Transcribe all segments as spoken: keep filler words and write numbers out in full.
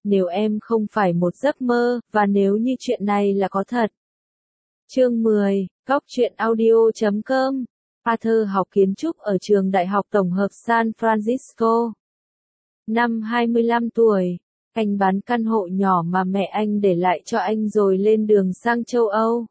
nếu em không phải một giấc mơ, và nếu như chuyện này là có thật. Chương mười, Góc truyện audio chấm com. Arthur học kiến trúc ở trường Đại học Tổng hợp San Francisco. Năm hai mươi lăm tuổi, anh bán căn hộ nhỏ mà mẹ anh để lại cho anh rồi lên đường sang châu Âu.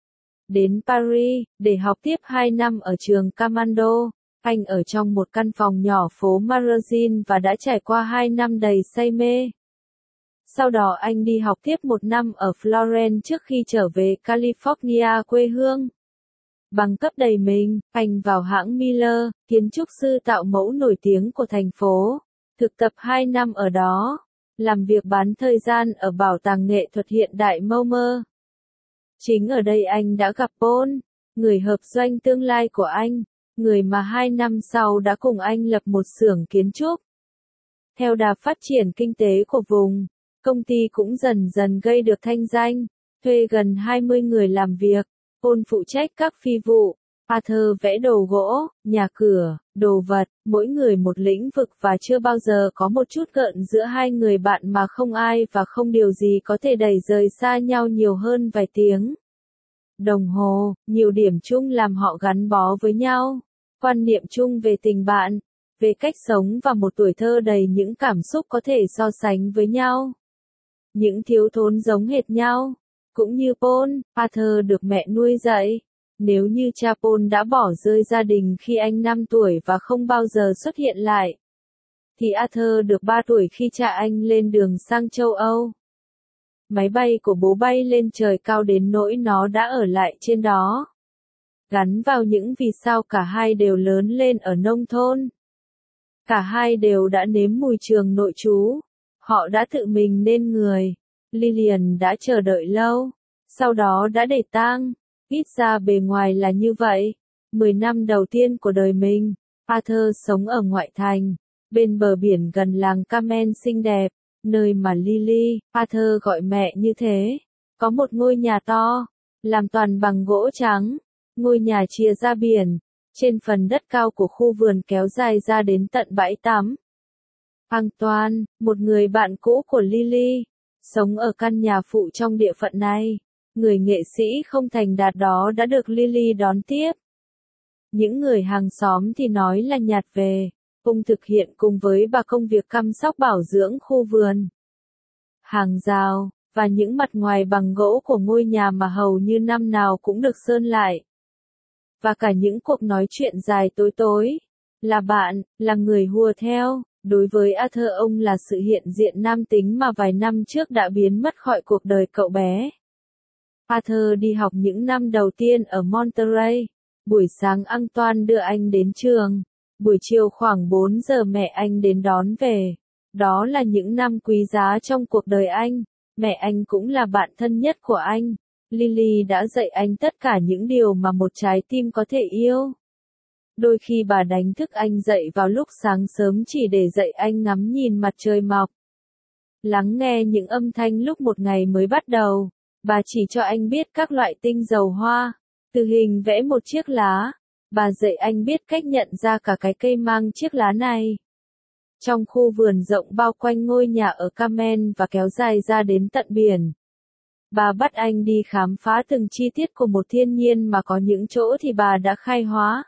Đến Paris, để học tiếp hai năm ở trường Camando, anh ở trong một căn phòng nhỏ phố Marazin và đã trải qua hai năm đầy say mê. Sau đó anh đi học tiếp một năm ở Florence trước khi trở về California quê hương. Bằng cấp đầy mình, anh vào hãng Miller, kiến trúc sư tạo mẫu nổi tiếng của thành phố, thực tập hai năm ở đó, làm việc bán thời gian ở Bảo tàng nghệ thuật hiện đại Momer. Chính ở đây anh đã gặp Paul, người hợp doanh tương lai của anh, người mà hai năm sau đã cùng anh lập một xưởng kiến trúc. Theo đà phát triển kinh tế của vùng, công ty cũng dần dần gây được thanh danh, thuê gần hai mươi người làm việc. Paul phụ trách các phi vụ, Arthur vẽ đồ gỗ, nhà cửa, đồ vật, mỗi người một lĩnh vực và chưa bao giờ có một chút gợn giữa hai người bạn mà không ai và không điều gì có thể đẩy rời xa nhau nhiều hơn vài tiếng đồng hồ, nhiều điểm chung làm họ gắn bó với nhau, quan niệm chung về tình bạn, về cách sống và một tuổi thơ đầy những cảm xúc có thể so sánh với nhau. Những thiếu thốn giống hệt nhau. Cũng như Paul, Arthur được mẹ nuôi dạy. Nếu như cha Paul đã bỏ rơi gia đình khi anh năm tuổi và không bao giờ xuất hiện lại, thì Arthur được ba tuổi khi cha anh lên đường sang châu Âu. Máy bay của bố bay lên trời cao đến nỗi nó đã ở lại trên đó. Gắn vào những vì sao cả hai đều lớn lên ở nông thôn. Cả hai đều đã nếm mùi trường nội trú. Họ đã tự mình nên người. Lillian đã chờ đợi lâu, sau đó đã để tang, ít ra bề ngoài là như vậy. Mười năm đầu tiên của đời mình, Arthur sống ở ngoại thành, bên bờ biển gần làng Carmen xinh đẹp, nơi mà Lily, Arthur gọi mẹ như thế, có một ngôi nhà to, làm toàn bằng gỗ trắng, ngôi nhà chìa ra biển, trên phần đất cao của khu vườn kéo dài ra đến tận bãi tắm. Antoine, một người bạn cũ của Lily, sống ở căn nhà phụ trong địa phận này. Người nghệ sĩ không thành đạt đó đã được Lily đón tiếp. Những người hàng xóm thì nói là nhạt về. Ông thực hiện cùng với bà công việc chăm sóc bảo dưỡng khu vườn, hàng rào, và những mặt ngoài bằng gỗ của ngôi nhà mà hầu như năm nào cũng được sơn lại. Và cả những cuộc nói chuyện dài tối tối. Là bạn, là người hùa theo. Đối với Arthur ông là sự hiện diện nam tính mà vài năm trước đã biến mất khỏi cuộc đời cậu bé. Arthur đi học những năm đầu tiên ở Monterey. Buổi sáng Antoine đưa anh đến trường. Buổi chiều khoảng bốn giờ mẹ anh đến đón về. Đó là những năm quý giá trong cuộc đời anh. Mẹ anh cũng là bạn thân nhất của anh. Lily đã dạy anh tất cả những điều mà một trái tim có thể yêu. Đôi khi bà đánh thức anh dậy vào lúc sáng sớm chỉ để dạy anh ngắm nhìn mặt trời mọc. Lắng nghe những âm thanh lúc một ngày mới bắt đầu. Bà chỉ cho anh biết các loại tinh dầu hoa. Từ hình vẽ một chiếc lá. Bà dạy anh biết cách nhận ra cả cái cây mang chiếc lá này. Trong khu vườn rộng bao quanh ngôi nhà ở Carmen và kéo dài ra đến tận biển. Bà bắt anh đi khám phá từng chi tiết của một thiên nhiên mà có những chỗ thì bà đã khai hóa.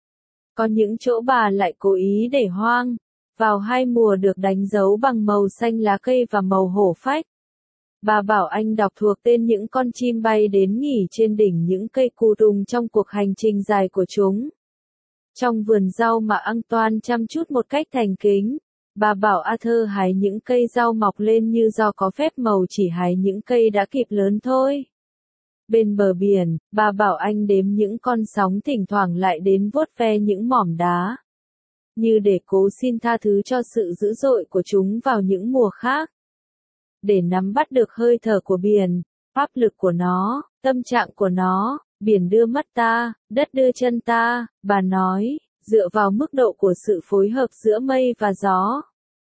Có những chỗ bà lại cố ý để hoang. Vào hai mùa được đánh dấu bằng màu xanh lá cây và màu hổ phách. Bà bảo anh đọc thuộc tên những con chim bay đến nghỉ trên đỉnh những cây cù tùng trong cuộc hành trình dài của chúng. Trong vườn rau mà Antoine chăm chút một cách thành kính, bà bảo Arthur hái những cây rau mọc lên như do có phép màu chỉ hái những cây đã kịp lớn thôi. Bên bờ biển, bà bảo anh đếm những con sóng thỉnh thoảng lại đến vuốt ve những mỏm đá. Như để cố xin tha thứ cho sự dữ dội của chúng vào những mùa khác. Để nắm bắt được hơi thở của biển, pháp lực của nó, tâm trạng của nó, biển đưa mắt ta, đất đưa chân ta, bà nói, dựa vào mức độ của sự phối hợp giữa mây và gió.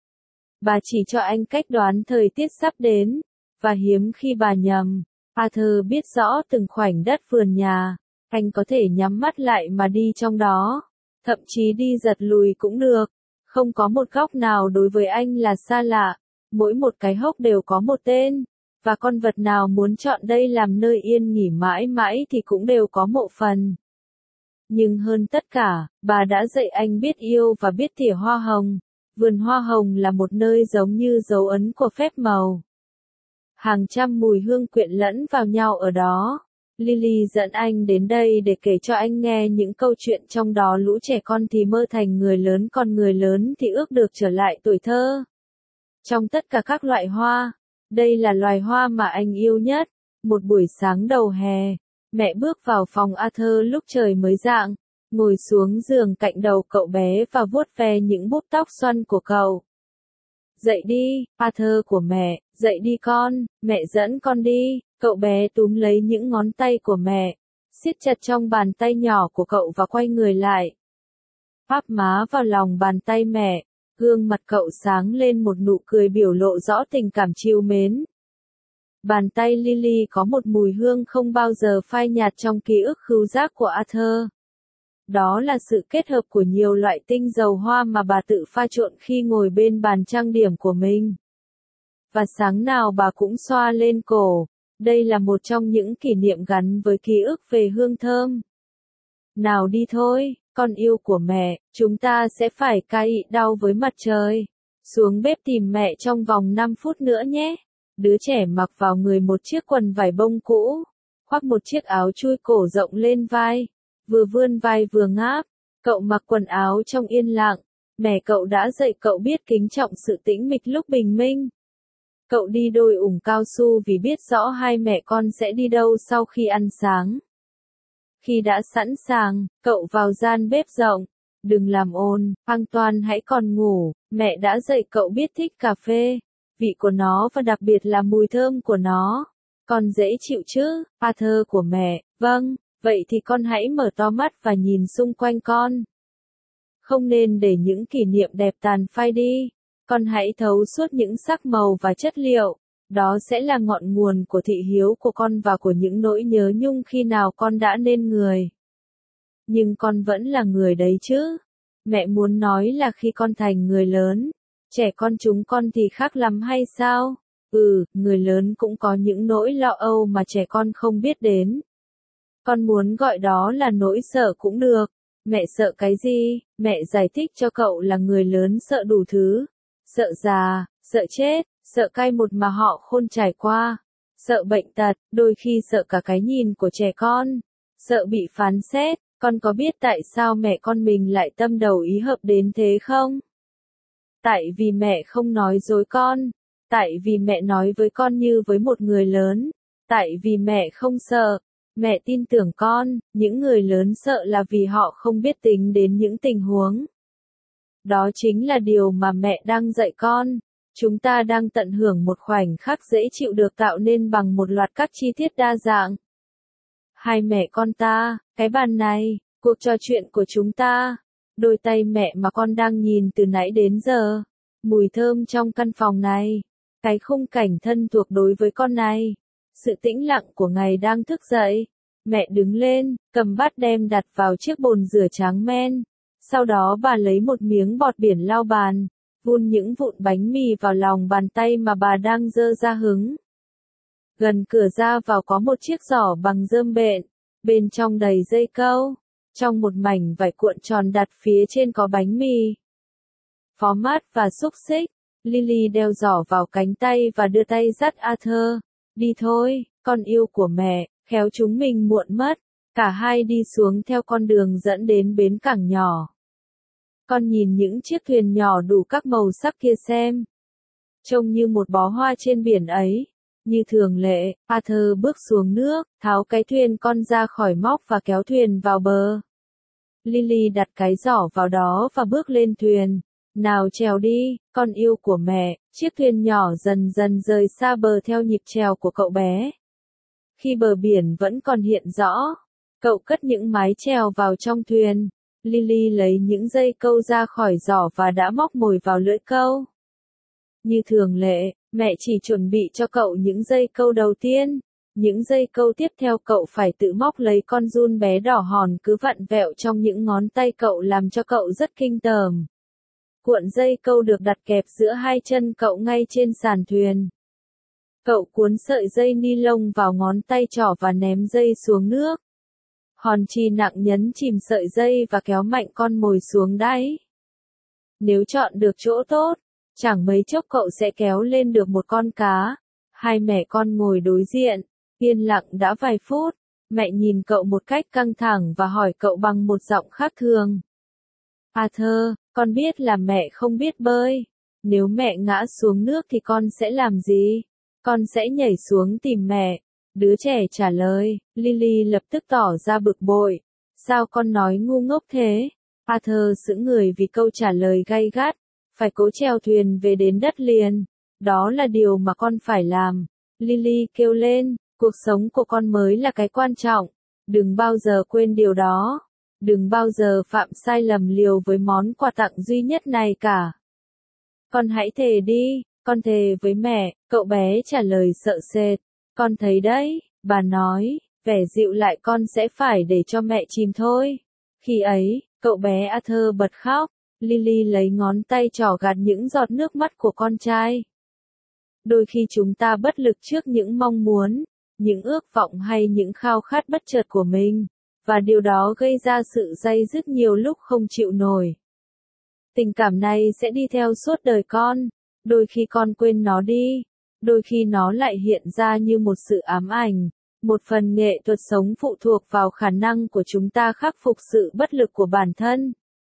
Bà chỉ cho anh cách đoán thời tiết sắp đến, và hiếm khi bà nhầm. Arthur biết rõ từng khoảnh đất vườn nhà, anh có thể nhắm mắt lại mà đi trong đó, thậm chí đi giật lùi cũng được, không có một góc nào đối với anh là xa lạ. Mỗi một cái hốc đều có một tên, và con vật nào muốn chọn đây làm nơi yên nghỉ mãi mãi thì cũng đều có mộ phần. Nhưng hơn tất cả, bà đã dạy anh biết yêu và biết tỉa hoa hồng. Vườn hoa hồng là một nơi giống như dấu ấn của phép màu. Hàng trăm mùi hương quyện lẫn vào nhau ở đó. Lily dẫn anh đến đây để kể cho anh nghe những câu chuyện trong đó lũ trẻ con thì mơ thành người lớn, còn người lớn thì ước được trở lại tuổi thơ. Trong tất cả các loại hoa, đây là loài hoa mà anh yêu nhất. Một buổi sáng đầu hè, mẹ bước vào phòng Arthur lúc trời mới rạng, ngồi xuống giường cạnh đầu cậu bé và vuốt ve những búp tóc xoăn của cậu. Dậy đi, Arthur của mẹ, dậy đi con, mẹ dẫn con đi. Cậu bé túm lấy những ngón tay của mẹ, siết chặt trong bàn tay nhỏ của cậu và quay người lại. Áp má vào lòng bàn tay mẹ, gương mặt cậu sáng lên một nụ cười biểu lộ rõ tình cảm trìu mến. Bàn tay Lily có một mùi hương không bao giờ phai nhạt trong ký ức khứu giác của Arthur. Đó là sự kết hợp của nhiều loại tinh dầu hoa mà bà tự pha trộn khi ngồi bên bàn trang điểm của mình. Và sáng nào bà cũng xoa lên cổ. Đây là một trong những kỷ niệm gắn với ký ức về hương thơm. Nào đi thôi, con yêu của mẹ, chúng ta sẽ phải cày đau với mặt trời. Xuống bếp tìm mẹ trong vòng năm phút nữa nhé. Đứa trẻ mặc vào người một chiếc quần vải bông cũ, khoác một chiếc áo chui cổ rộng lên vai, vừa vươn vai vừa ngáp. Cậu mặc quần áo trong yên lặng, mẹ cậu đã dạy cậu biết kính trọng sự tĩnh mịch lúc bình minh. Cậu đi đôi ủng cao su vì biết rõ hai mẹ con sẽ đi đâu sau khi ăn sáng. Khi đã sẵn sàng, cậu vào gian bếp rộng. Đừng làm ồn, Antoine hãy còn ngủ, mẹ đã dạy cậu biết thích cà phê, vị của nó và đặc biệt là mùi thơm của nó. Con dễ chịu chứ, Arthur của mẹ, vâng, vậy thì con hãy mở to mắt và nhìn xung quanh con. Không nên để những kỷ niệm đẹp tàn phai đi. Con hãy thấu suốt những sắc màu và chất liệu, đó sẽ là ngọn nguồn của thị hiếu của con và của những nỗi nhớ nhung khi nào con đã nên người. Nhưng con vẫn là người đấy chứ. Mẹ muốn nói là khi con thành người lớn, trẻ con chúng con thì khác lắm hay sao? Ừ, người lớn cũng có những nỗi lo âu mà trẻ con không biết đến. Con muốn gọi đó là nỗi sợ cũng được. Mẹ sợ cái gì? Mẹ giải thích cho cậu là người lớn sợ đủ thứ. Sợ già, sợ chết, sợ cay một mà họ khôn trải qua, sợ bệnh tật, đôi khi sợ cả cái nhìn của trẻ con, sợ bị phán xét. Con có biết tại sao mẹ con mình lại tâm đầu ý hợp đến thế không? Tại vì mẹ không nói dối con, tại vì mẹ nói với con như với một người lớn, tại vì mẹ không sợ, mẹ tin tưởng con. Những người lớn sợ là vì họ không biết tính đến những tình huống. Đó chính là điều mà mẹ đang dạy con. Chúng ta đang tận hưởng một khoảnh khắc dễ chịu được tạo nên bằng một loạt các chi tiết đa dạng. Hai mẹ con ta, cái bàn này, cuộc trò chuyện của chúng ta, đôi tay mẹ mà con đang nhìn từ nãy đến giờ, mùi thơm trong căn phòng này, cái khung cảnh thân thuộc đối với con này, sự tĩnh lặng của ngày đang thức dậy. Mẹ đứng lên, cầm bát đem đặt vào chiếc bồn rửa tráng men. Sau đó bà lấy một miếng bọt biển lau bàn, vun những vụn bánh mì vào lòng bàn tay mà bà đang giơ ra hứng. Gần cửa ra vào có một chiếc giỏ bằng rơm bện, bên trong đầy dây câu. Trong một mảnh vải cuộn tròn đặt phía trên có bánh mì, phó mát và xúc xích. Lily đeo giỏ vào cánh tay và đưa tay dắt Arthur. Đi thôi, con yêu của mẹ, khéo chúng mình muộn mất. Cả hai đi xuống theo con đường dẫn đến bến cảng nhỏ. Con nhìn những chiếc thuyền nhỏ đủ các màu sắc kia xem. Trông như một bó hoa trên biển ấy. Như thường lệ, Arthur bước xuống nước, tháo cái thuyền con ra khỏi móc và kéo thuyền vào bờ. Lily đặt cái giỏ vào đó và bước lên thuyền. Nào trèo đi, con yêu của mẹ. Chiếc thuyền nhỏ dần dần rời xa bờ theo nhịp trèo của cậu bé. Khi bờ biển vẫn còn hiện rõ, cậu cất những mái chèo vào trong thuyền. Lily lấy những dây câu ra khỏi giỏ và đã móc mồi vào lưỡi câu. Như thường lệ, mẹ chỉ chuẩn bị cho cậu những dây câu đầu tiên. Những dây câu tiếp theo cậu phải tự móc lấy con giun bé đỏ hòn cứ vặn vẹo trong những ngón tay cậu làm cho cậu rất kinh tởm. Cuộn dây câu được đặt kẹp giữa hai chân cậu ngay trên sàn thuyền. Cậu cuốn sợi dây ni lông vào ngón tay trỏ và ném dây xuống nước. Hòn chì nặng nhấn chìm sợi dây và kéo mạnh con mồi xuống đáy. Nếu chọn được chỗ tốt, chẳng mấy chốc cậu sẽ kéo lên được một con cá. Hai mẹ con ngồi đối diện, yên lặng đã vài phút. Mẹ nhìn cậu một cách căng thẳng và hỏi cậu bằng một giọng khác thường. Arthur, con biết là mẹ không biết bơi. Nếu mẹ ngã xuống nước thì con sẽ làm gì? Con sẽ nhảy xuống tìm mẹ. Đứa trẻ trả lời. Lily lập tức tỏ ra bực bội. Sao con nói ngu ngốc thế? Arthur sững người vì câu trả lời gay gắt. Phải cố chèo thuyền về đến đất liền. Đó là điều mà con phải làm. Lily kêu lên. Cuộc sống của con mới là cái quan trọng. Đừng bao giờ quên điều đó. Đừng bao giờ phạm sai lầm liều với món quà tặng duy nhất này cả. Con hãy thề đi, con thề với mẹ, cậu bé trả lời sợ sệt. Con thấy đấy, bà nói, vẻ dịu lại con sẽ phải để cho mẹ chìm thôi. Khi ấy, cậu bé Arthur bật khóc, Lily lấy ngón tay trỏ gạt những giọt nước mắt của con trai. Đôi khi chúng ta bất lực trước những mong muốn, những ước vọng hay những khao khát bất chợt của mình. Và điều đó gây ra sự day dứt nhiều lúc không chịu nổi. Tình cảm này sẽ đi theo suốt đời con. Đôi khi con quên nó đi. Đôi khi nó lại hiện ra như một sự ám ảnh. Một phần nghệ thuật sống phụ thuộc vào khả năng của chúng ta khắc phục sự bất lực của bản thân.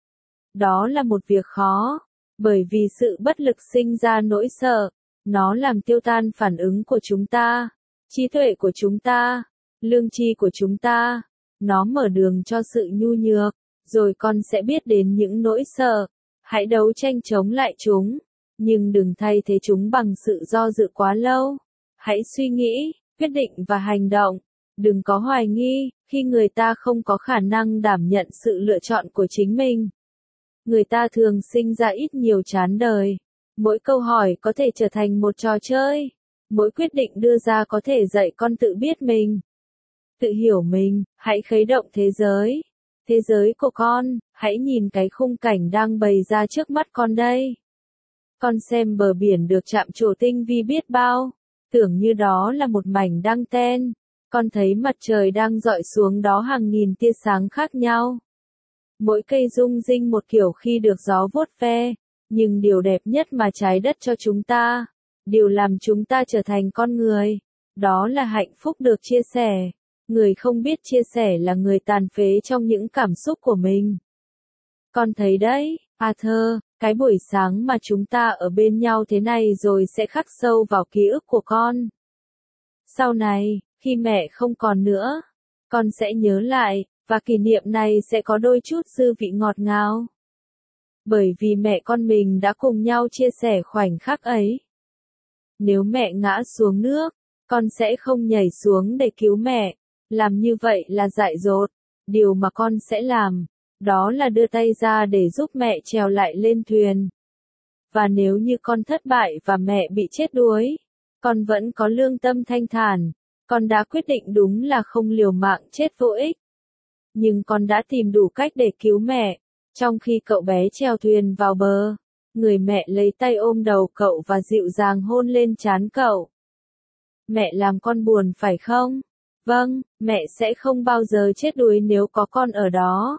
Đó là một việc khó. Bởi vì sự bất lực sinh ra nỗi sợ. Nó làm tiêu tan phản ứng của chúng ta. Trí tuệ của chúng ta. Lương tri của chúng ta. Nó mở đường cho sự nhu nhược, rồi con sẽ biết đến những nỗi sợ. Hãy đấu tranh chống lại chúng, nhưng đừng thay thế chúng bằng sự do dự quá lâu. Hãy suy nghĩ, quyết định và hành động. Đừng có hoài nghi, khi người ta không có khả năng đảm nhận sự lựa chọn của chính mình. Người ta thường sinh ra ít nhiều chán đời. Mỗi câu hỏi có thể trở thành một trò chơi. Mỗi quyết định đưa ra có thể dạy con tự biết mình. Tự hiểu mình, hãy khuấy động thế giới. Thế giới của con, hãy nhìn cái khung cảnh đang bày ra trước mắt con đây. Con xem bờ biển được chạm trổ tinh vi biết bao, tưởng như đó là một mảnh đăng ten. Con thấy mặt trời đang rọi xuống đó hàng nghìn tia sáng khác nhau. Mỗi cây rung rinh một kiểu khi được gió vuốt ve, nhưng điều đẹp nhất mà trái đất cho chúng ta, điều làm chúng ta trở thành con người, đó là hạnh phúc được chia sẻ. Người không biết chia sẻ là người tàn phế trong những cảm xúc của mình. Con thấy đấy, Arthur, cái buổi sáng mà chúng ta ở bên nhau thế này rồi sẽ khắc sâu vào ký ức của con. Sau này, khi mẹ không còn nữa, con sẽ nhớ lại, và kỷ niệm này sẽ có đôi chút dư vị ngọt ngào. Bởi vì mẹ con mình đã cùng nhau chia sẻ khoảnh khắc ấy. Nếu mẹ ngã xuống nước, con sẽ không nhảy xuống để cứu mẹ. Làm như vậy là dại dột. Điều mà con sẽ làm, đó là đưa tay ra để giúp mẹ trèo lại lên thuyền. Và nếu như con thất bại và mẹ bị chết đuối, con vẫn có lương tâm thanh thản. Con đã quyết định đúng là không liều mạng chết vô ích. Nhưng con đã tìm đủ cách để cứu mẹ. Trong khi cậu bé trèo thuyền vào bờ, người mẹ lấy tay ôm đầu cậu và dịu dàng hôn lên trán cậu. Mẹ làm con buồn phải không? Vâng, mẹ sẽ không bao giờ chết đuối nếu có con ở đó.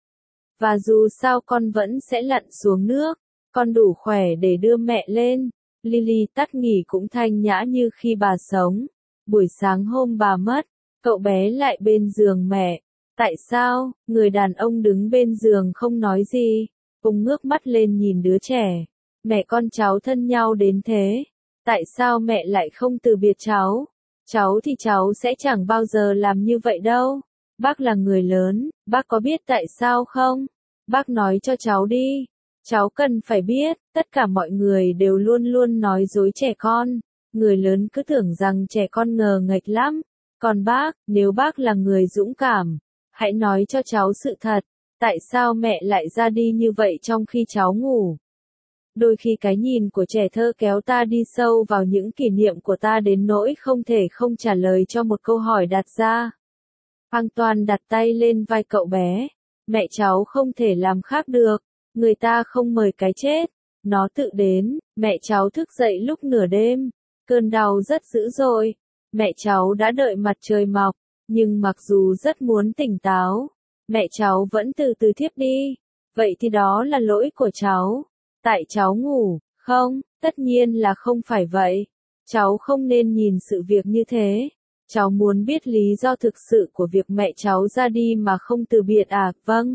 Và dù sao con vẫn sẽ lặn xuống nước, con đủ khỏe để đưa mẹ lên. Lily tắt nghỉ cũng thanh nhã như khi bà sống. Buổi sáng hôm bà mất, cậu bé lại bên giường mẹ. Tại sao, người đàn ông đứng bên giường không nói gì? Ông ngước mắt lên nhìn đứa trẻ. Mẹ con cháu thân nhau đến thế. Tại sao mẹ lại không từ biệt cháu? Cháu thì cháu sẽ chẳng bao giờ làm như vậy đâu. Bác là người lớn, bác có biết tại sao không? Bác nói cho cháu đi. Cháu cần phải biết, tất cả mọi người đều luôn luôn nói dối trẻ con. Người lớn cứ tưởng rằng trẻ con ngờ nghệch lắm. Còn bác, nếu bác là người dũng cảm, hãy nói cho cháu sự thật. Tại sao mẹ lại ra đi như vậy trong khi cháu ngủ? Đôi khi cái nhìn của trẻ thơ kéo ta đi sâu vào những kỷ niệm của ta đến nỗi không thể không trả lời cho một câu hỏi đặt ra. Antoine đặt tay lên vai cậu bé. Mẹ cháu không thể làm khác được. Người ta không mời cái chết, nó tự đến. Mẹ cháu thức dậy lúc nửa đêm, cơn đau rất dữ dội. Mẹ cháu đã đợi mặt trời mọc, nhưng mặc dù rất muốn tỉnh táo, mẹ cháu vẫn từ từ thiếp đi. Vậy thì đó là lỗi của cháu. Tại cháu ngủ, không, tất nhiên là không phải vậy. Cháu không nên nhìn sự việc như thế. Cháu muốn biết lý do thực sự của việc mẹ cháu ra đi mà không từ biệt à? Vâng.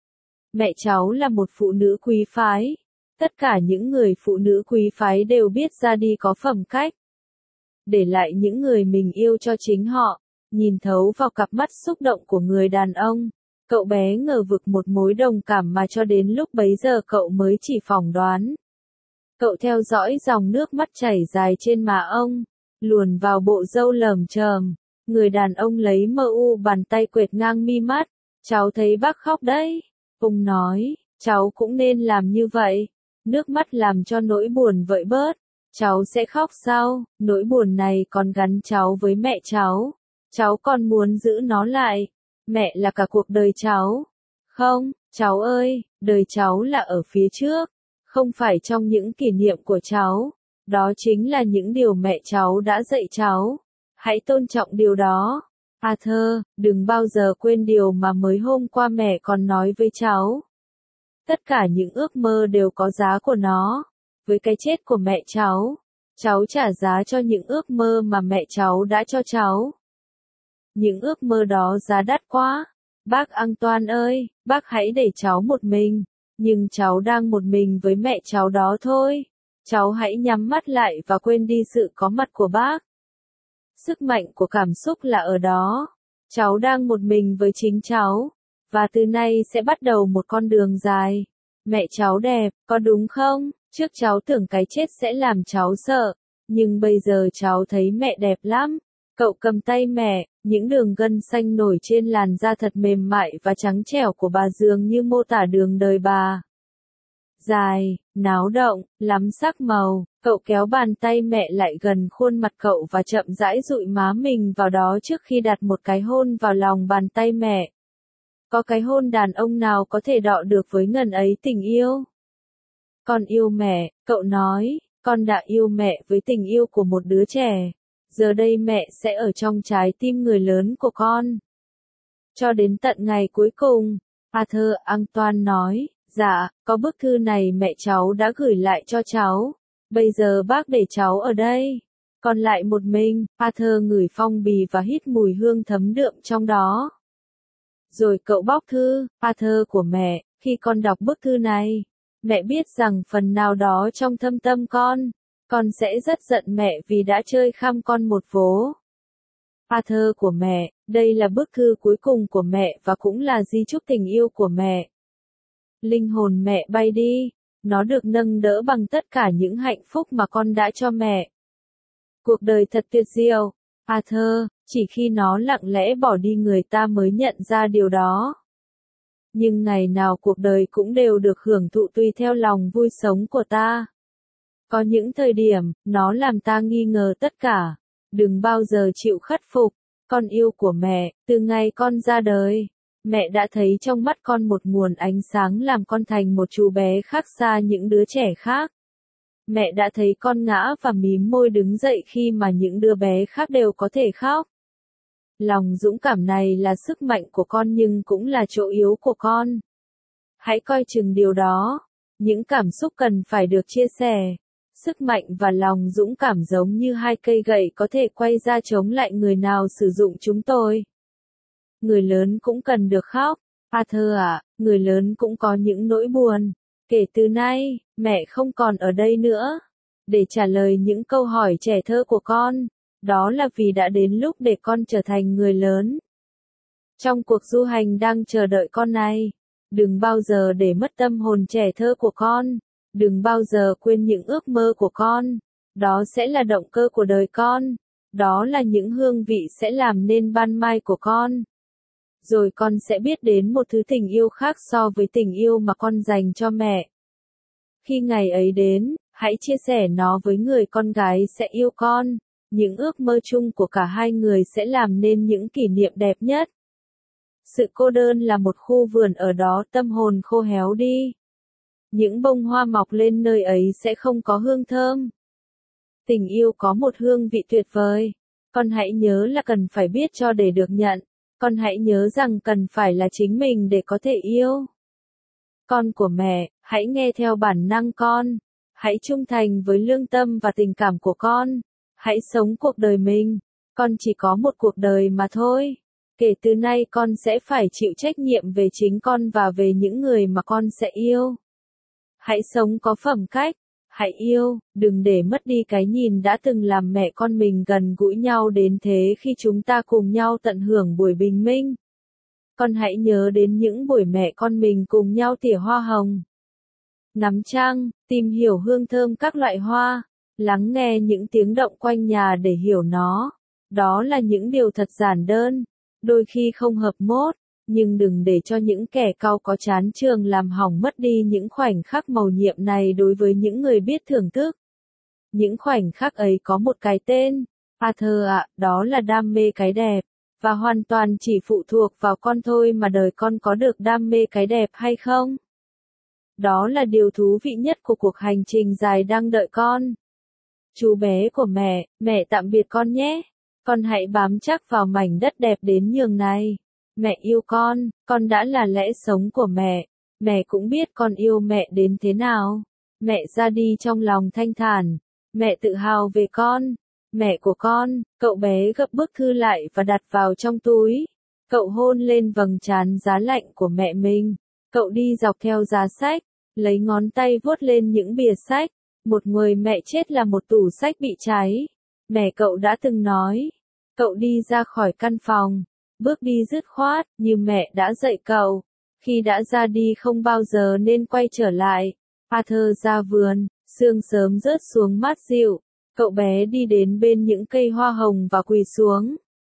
Mẹ cháu là một phụ nữ quý phái. Tất cả những người phụ nữ quý phái đều biết ra đi có phẩm cách. Để lại những người mình yêu cho chính họ. Nhìn thấu vào cặp mắt xúc động của người đàn ông. Cậu bé ngờ vực một mối đồng cảm mà cho đến lúc bấy giờ cậu mới chỉ phỏng đoán. Cậu theo dõi dòng nước mắt chảy dài trên má ông, luồn vào bộ râu lởm chởm. Người đàn ông lấy mờ u bàn tay quệt ngang mi mắt. Cháu thấy bác khóc đấy. Ông nói, cháu cũng nên làm như vậy. Nước mắt làm cho nỗi buồn vợi bớt. Cháu sẽ khóc sau, nỗi buồn này còn gắn cháu với mẹ cháu. Cháu còn muốn giữ nó lại. Mẹ là cả cuộc đời cháu. Không, cháu ơi, đời cháu là ở phía trước. Không phải trong những kỷ niệm của cháu. Đó chính là những điều mẹ cháu đã dạy cháu. Hãy tôn trọng điều đó. Arthur, đừng bao giờ quên điều mà mới hôm qua mẹ còn nói với cháu. Tất cả những ước mơ đều có giá của nó. Với cái chết của mẹ cháu, cháu trả giá cho những ước mơ mà mẹ cháu đã cho cháu. Những ước mơ đó giá đắt quá. Bác Antoine ơi, bác hãy để cháu một mình. Nhưng cháu đang một mình với mẹ cháu đó thôi. Cháu hãy nhắm mắt lại và quên đi sự có mặt của bác. Sức mạnh của cảm xúc là ở đó. Cháu đang một mình với chính cháu. Và từ nay sẽ bắt đầu một con đường dài. Mẹ cháu đẹp, có đúng không? Trước cháu tưởng cái chết sẽ làm cháu sợ. Nhưng bây giờ cháu thấy mẹ đẹp lắm. Cậu cầm tay mẹ, những đường gân xanh nổi trên làn da thật mềm mại và trắng trẻo của bà dường như mô tả đường đời bà. Dài, náo động, lắm sắc màu. Cậu kéo bàn tay mẹ lại gần khuôn mặt cậu và chậm rãi dụi má mình vào đó trước khi đặt một cái hôn vào lòng bàn tay mẹ. Có cái hôn đàn ông nào có thể đọ được với ngần ấy tình yêu? Con yêu mẹ, cậu nói, con đã yêu mẹ với tình yêu của một đứa trẻ. Giờ đây mẹ sẽ ở trong trái tim người lớn của con. Cho đến tận ngày cuối cùng, Arthur Antoine nói, dạ, có bức thư này mẹ cháu đã gửi lại cho cháu. Bây giờ bác để cháu ở đây. Còn lại một mình, Arthur ngửi phong bì và hít mùi hương thấm đượm trong đó. Rồi cậu bóc thư, Arthur của mẹ, khi con đọc bức thư này, mẹ biết rằng phần nào đó trong thâm tâm con, con sẽ rất giận mẹ vì đã chơi khăm con một vố. Arthur của mẹ, đây là bức thư cuối cùng của mẹ và cũng là di chúc tình yêu của mẹ. Linh hồn mẹ bay đi, nó được nâng đỡ bằng tất cả những hạnh phúc mà con đã cho mẹ. Cuộc đời thật tuyệt diệu, Arthur, chỉ khi nó lặng lẽ bỏ đi người ta mới nhận ra điều đó. Nhưng ngày nào cuộc đời cũng đều được hưởng thụ tùy theo lòng vui sống của ta. Có những thời điểm, nó làm ta nghi ngờ tất cả. Đừng bao giờ chịu khuất phục. Con yêu của mẹ, từ ngày con ra đời, mẹ đã thấy trong mắt con một nguồn ánh sáng làm con thành một chú bé khác xa những đứa trẻ khác. Mẹ đã thấy con ngã và mím môi đứng dậy khi mà những đứa bé khác đều có thể khóc. Lòng dũng cảm này là sức mạnh của con nhưng cũng là chỗ yếu của con. Hãy coi chừng điều đó. Những cảm xúc cần phải được chia sẻ. Sức mạnh và lòng dũng cảm giống như hai cây gậy có thể quay ra chống lại người nào sử dụng chúng tôi. Người lớn cũng cần được khóc. Arthur ạ, người lớn cũng có những nỗi buồn. Kể từ nay, mẹ không còn ở đây nữa. Để trả lời những câu hỏi trẻ thơ của con. Đó là vì đã đến lúc để con trở thành người lớn. Trong cuộc du hành đang chờ đợi con này, đừng bao giờ để mất tâm hồn trẻ thơ của con. Đừng bao giờ quên những ước mơ của con. Đó sẽ là động cơ của đời con. Đó là những hương vị sẽ làm nên ban mai của con. Rồi con sẽ biết đến một thứ tình yêu khác so với tình yêu mà con dành cho mẹ. Khi ngày ấy đến, hãy chia sẻ nó với người con gái sẽ yêu con. Những ước mơ chung của cả hai người sẽ làm nên những kỷ niệm đẹp nhất. Sự cô đơn là một khu vườn ở đó tâm hồn khô héo đi. Những bông hoa mọc lên nơi ấy sẽ không có hương thơm. Tình yêu có một hương vị tuyệt vời. Con hãy nhớ là cần phải biết cho để được nhận. Con hãy nhớ rằng cần phải là chính mình để có thể yêu. Con của mẹ, hãy nghe theo bản năng con. Hãy trung thành với lương tâm và tình cảm của con. Hãy sống cuộc đời mình. Con chỉ có một cuộc đời mà thôi. Kể từ nay con sẽ phải chịu trách nhiệm về chính con và về những người mà con sẽ yêu. Hãy sống có phẩm cách. Hãy yêu, đừng để mất đi cái nhìn đã từng làm mẹ con mình gần gũi nhau đến thế khi chúng ta cùng nhau tận hưởng buổi bình minh. Con hãy nhớ đến những buổi mẹ con mình cùng nhau tỉa hoa hồng, ngắm trăng, tìm hiểu hương thơm các loại hoa, lắng nghe những tiếng động quanh nhà để hiểu nó. Đó là những điều thật giản đơn, đôi khi không hợp mốt, nhưng đừng để cho những kẻ cau có chán trường làm hỏng mất đi những khoảnh khắc mầu nhiệm này đối với những người biết thưởng thức. Những khoảnh khắc ấy có một cái tên, Arthur ạ, đó là đam mê cái đẹp, và hoàn toàn chỉ phụ thuộc vào con thôi mà đời con có được đam mê cái đẹp hay không. Đó là điều thú vị nhất của cuộc hành trình dài đang đợi con. Chú bé của mẹ, mẹ tạm biệt con nhé. Con hãy bám chắc vào mảnh đất đẹp đến nhường này. Mẹ yêu con, con đã là lẽ sống của mẹ. Mẹ cũng biết con yêu mẹ đến thế nào. Mẹ ra đi trong lòng thanh thản. Mẹ tự hào về con. Mẹ của con, cậu bé gấp bức thư lại và đặt vào trong túi. Cậu hôn lên vầng trán giá lạnh của mẹ mình. Cậu đi dọc theo giá sách, lấy ngón tay vuốt lên những bìa sách. Một người mẹ chết là một tủ sách bị cháy. Mẹ cậu đã từng nói. Cậu đi ra khỏi căn phòng, bước đi dứt khoát, như mẹ đã dạy cậu. Khi đã ra đi không bao giờ nên quay trở lại. Arthur ra vườn, sương sớm rớt xuống mát dịu. Cậu bé đi đến bên những cây hoa hồng và quỳ xuống.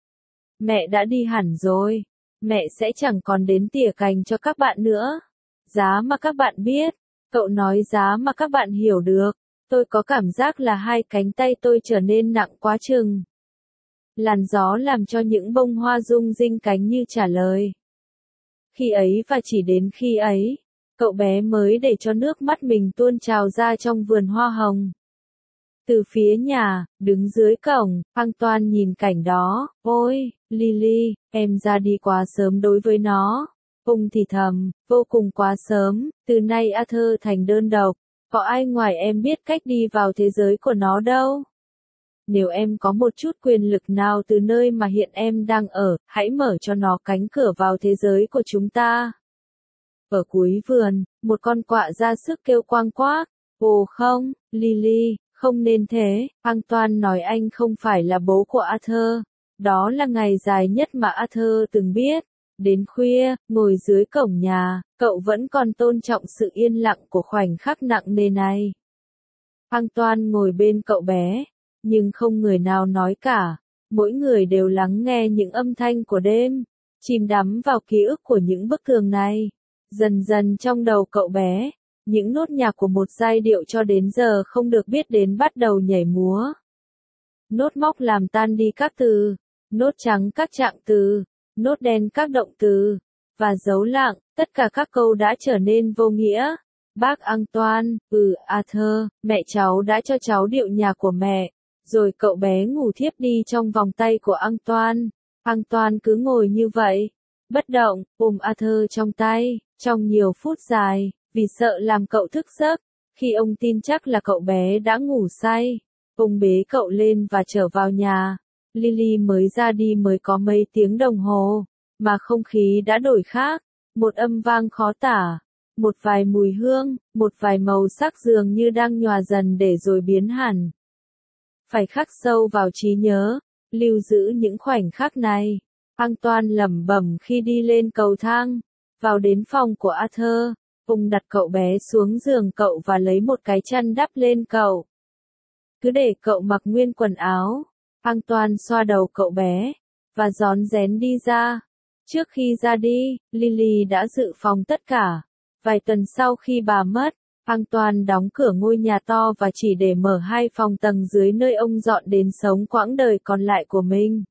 Mẹ đã đi hẳn rồi. Mẹ sẽ chẳng còn đến tỉa cành cho các bạn nữa. Giá mà các bạn biết. Cậu nói giá mà các bạn hiểu được. Tôi có cảm giác là hai cánh tay tôi trở nên nặng quá chừng. Làn gió làm cho những bông hoa rung rinh cánh như trả lời. Khi ấy và chỉ đến khi ấy, cậu bé mới để cho nước mắt mình tuôn trào ra trong vườn hoa hồng. Từ phía nhà, đứng dưới cổng, Antoine nhìn cảnh đó. Ôi, Lily, em ra đi quá sớm đối với nó. Ông thì thầm, vô cùng quá sớm, từ nay Arthur thành đơn độc. Có ai ngoài em biết cách đi vào thế giới của nó đâu. Nếu em có một chút quyền lực nào từ nơi mà hiện em đang ở, hãy mở cho nó cánh cửa vào thế giới của chúng ta. Ở cuối vườn, một con quạ ra sức kêu quang quác. Ồ không, Lily, không nên thế. Antoine nói anh không phải là bố của Arthur. Đó là ngày dài nhất mà Arthur từng biết. Đến khuya, ngồi dưới cổng nhà, cậu vẫn còn tôn trọng sự yên lặng của khoảnh khắc nặng nề này. Antoine ngồi bên cậu bé, nhưng không người nào nói cả. Mỗi người đều lắng nghe những âm thanh của đêm, chìm đắm vào ký ức của những bức tường này. Dần dần trong đầu cậu bé, những nốt nhạc của một giai điệu cho đến giờ không được biết đến bắt đầu nhảy múa. Nốt móc làm tan đi các từ, nốt trắng các trạng từ, nốt đen các động từ, và dấu lặng, tất cả các câu đã trở nên vô nghĩa. Bác Antoine, ừ, Arthur, mẹ cháu đã cho cháu điệu nhạc của mẹ. Rồi cậu bé ngủ thiếp đi trong vòng tay của Antoine. Antoine cứ ngồi như vậy, bất động, ôm Arthur trong tay, trong nhiều phút dài, vì sợ làm cậu thức giấc. Khi ông tin chắc là cậu bé đã ngủ say, ông bế cậu lên và trở vào nhà. Lily mới ra đi mới có mấy tiếng đồng hồ, mà không khí đã đổi khác. Một âm vang khó tả, một vài mùi hương, một vài màu sắc dường như đang nhòa dần để rồi biến hẳn. Phải khắc sâu vào trí nhớ, lưu giữ những khoảnh khắc này. Antoine lẩm bẩm khi đi lên cầu thang, vào đến phòng của Arthur. Ông đặt cậu bé xuống giường cậu và lấy một cái chăn đắp lên cậu. Cứ để cậu mặc nguyên quần áo. Antoine xoa đầu cậu bé, và rón rén đi ra. Trước khi ra đi, Lily đã dự phòng tất cả. Vài tuần sau khi bà mất, Antoine đóng cửa ngôi nhà to và chỉ để mở hai phòng tầng dưới nơi ông dọn đến sống quãng đời còn lại của mình.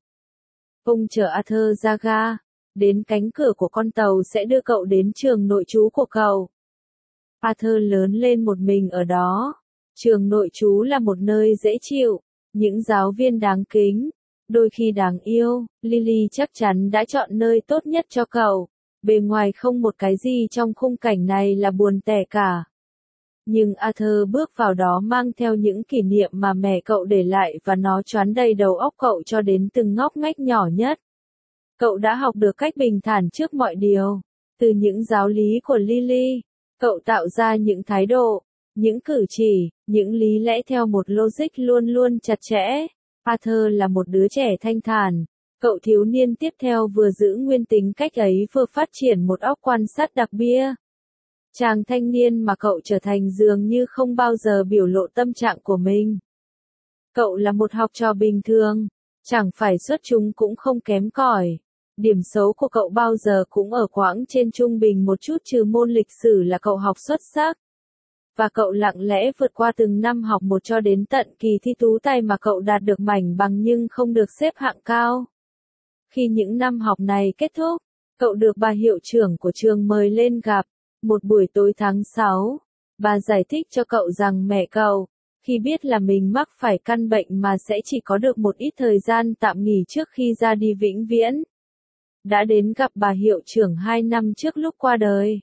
Ông chở Arthur ra ga, đến cánh cửa của con tàu sẽ đưa cậu đến trường nội trú của cậu. Arthur lớn lên một mình ở đó. Trường nội trú là một nơi dễ chịu, những giáo viên đáng kính, đôi khi đáng yêu. Lily chắc chắn đã chọn nơi tốt nhất cho cậu. Bề ngoài không một cái gì trong khung cảnh này là buồn tẻ cả. Nhưng Arthur bước vào đó mang theo những kỷ niệm mà mẹ cậu để lại và nó choán đầy đầu óc cậu cho đến từng ngóc ngách nhỏ nhất. Cậu đã học được cách bình thản trước mọi điều. Từ những giáo lý của Lily, cậu tạo ra những thái độ, những cử chỉ, những lý lẽ theo một logic luôn luôn chặt chẽ. Arthur là một đứa trẻ thanh thản. Cậu thiếu niên tiếp theo vừa giữ nguyên tính cách ấy vừa phát triển một óc quan sát đặc biệt. Chàng thanh niên mà cậu trở thành dường như không bao giờ biểu lộ tâm trạng của mình. Cậu là một học trò bình thường, chẳng phải xuất chúng cũng không kém cỏi. Điểm xấu của cậu bao giờ cũng ở quãng trên trung bình một chút, trừ môn lịch sử là cậu học xuất sắc. Và cậu lặng lẽ vượt qua từng năm học một cho đến tận kỳ thi tú tài mà cậu đạt được mảnh bằng nhưng không được xếp hạng cao. Khi những năm học này kết thúc, cậu được bà hiệu trưởng của trường mời lên gặp. Một buổi tối tháng sáu, bà giải thích cho cậu rằng mẹ cậu, khi biết là mình mắc phải căn bệnh mà sẽ chỉ có được một ít thời gian tạm nghỉ trước khi ra đi vĩnh viễn, đã đến gặp bà hiệu trưởng hai năm trước lúc qua đời.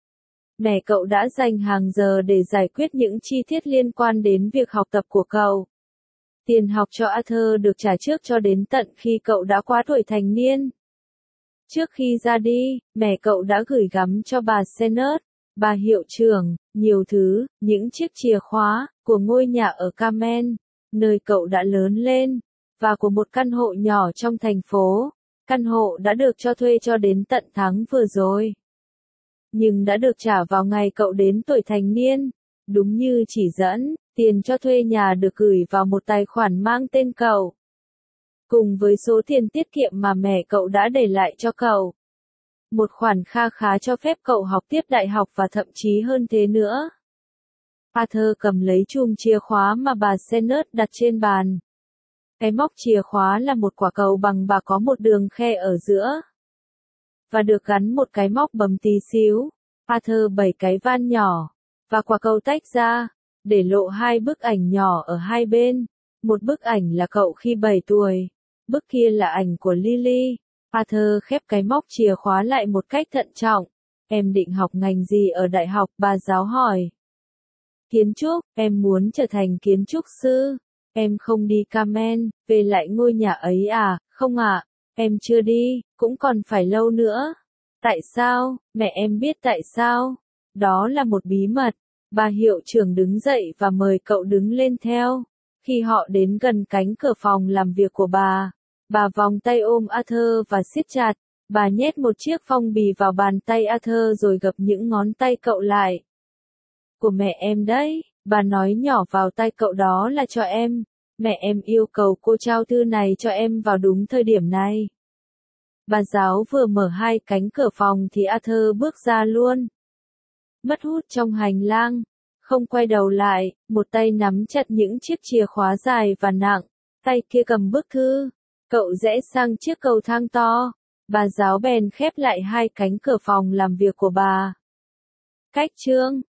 Mẹ cậu đã dành hàng giờ để giải quyết những chi tiết liên quan đến việc học tập của cậu. Tiền học cho Arthur được trả trước cho đến tận khi cậu đã quá tuổi thành niên. Trước khi ra đi, mẹ cậu đã gửi gắm cho bà Sennett, bà hiệu trưởng, nhiều thứ, những chiếc chìa khóa của ngôi nhà ở Carmen, nơi cậu đã lớn lên, và của một căn hộ nhỏ trong thành phố. Căn hộ đã được cho thuê cho đến tận tháng vừa rồi, nhưng đã được trả vào ngày cậu đến tuổi thành niên. Đúng như chỉ dẫn, tiền cho thuê nhà được gửi vào một tài khoản mang tên cậu, cùng với số tiền tiết kiệm mà mẹ cậu đã để lại cho cậu. Một khoản kha khá cho phép cậu học tiếp đại học và thậm chí hơn thế nữa. Arthur cầm lấy chùm chìa khóa mà bà Sennett đặt trên bàn. Cái móc chìa khóa là một quả cầu bằng bạc có một đường khe ở giữa, và được gắn một cái móc bầm tí xíu. Arthur bẩy cái van nhỏ, và quả cầu tách ra, để lộ hai bức ảnh nhỏ ở hai bên. Một bức ảnh là cậu khi bảy tuổi, bức kia là ảnh của Lily. Arthur khép cái móc chìa khóa lại một cách thận trọng. Em định học ngành gì ở đại học? Bà giáo hỏi. Kiến trúc, em muốn trở thành kiến trúc sư. Em không đi Carmen, về lại ngôi nhà ấy à? Không ạ, à, em chưa đi, cũng còn phải lâu nữa. Tại sao? Mẹ em biết tại sao. Đó là một bí mật. Bà hiệu trưởng đứng dậy và mời cậu đứng lên theo. Khi họ đến gần cánh cửa phòng làm việc của bà, bà vòng tay ôm Arthur và siết chặt. Bà nhét một chiếc phong bì vào bàn tay Arthur rồi gập những ngón tay cậu lại. Của mẹ em đấy, bà nói nhỏ vào tai cậu, đó là cho em. Mẹ em yêu cầu cô trao thư này cho em vào đúng thời điểm này. Bà giáo vừa mở hai cánh cửa phòng thì Arthur bước ra luôn. Mất hút trong hành lang, không quay đầu lại, một tay nắm chặt những chiếc chìa khóa dài và nặng, tay kia cầm bức thư. Cậu rẽ sang chiếc cầu thang to. Bà giáo bèn khép lại hai cánh cửa phòng làm việc của bà. Cách chương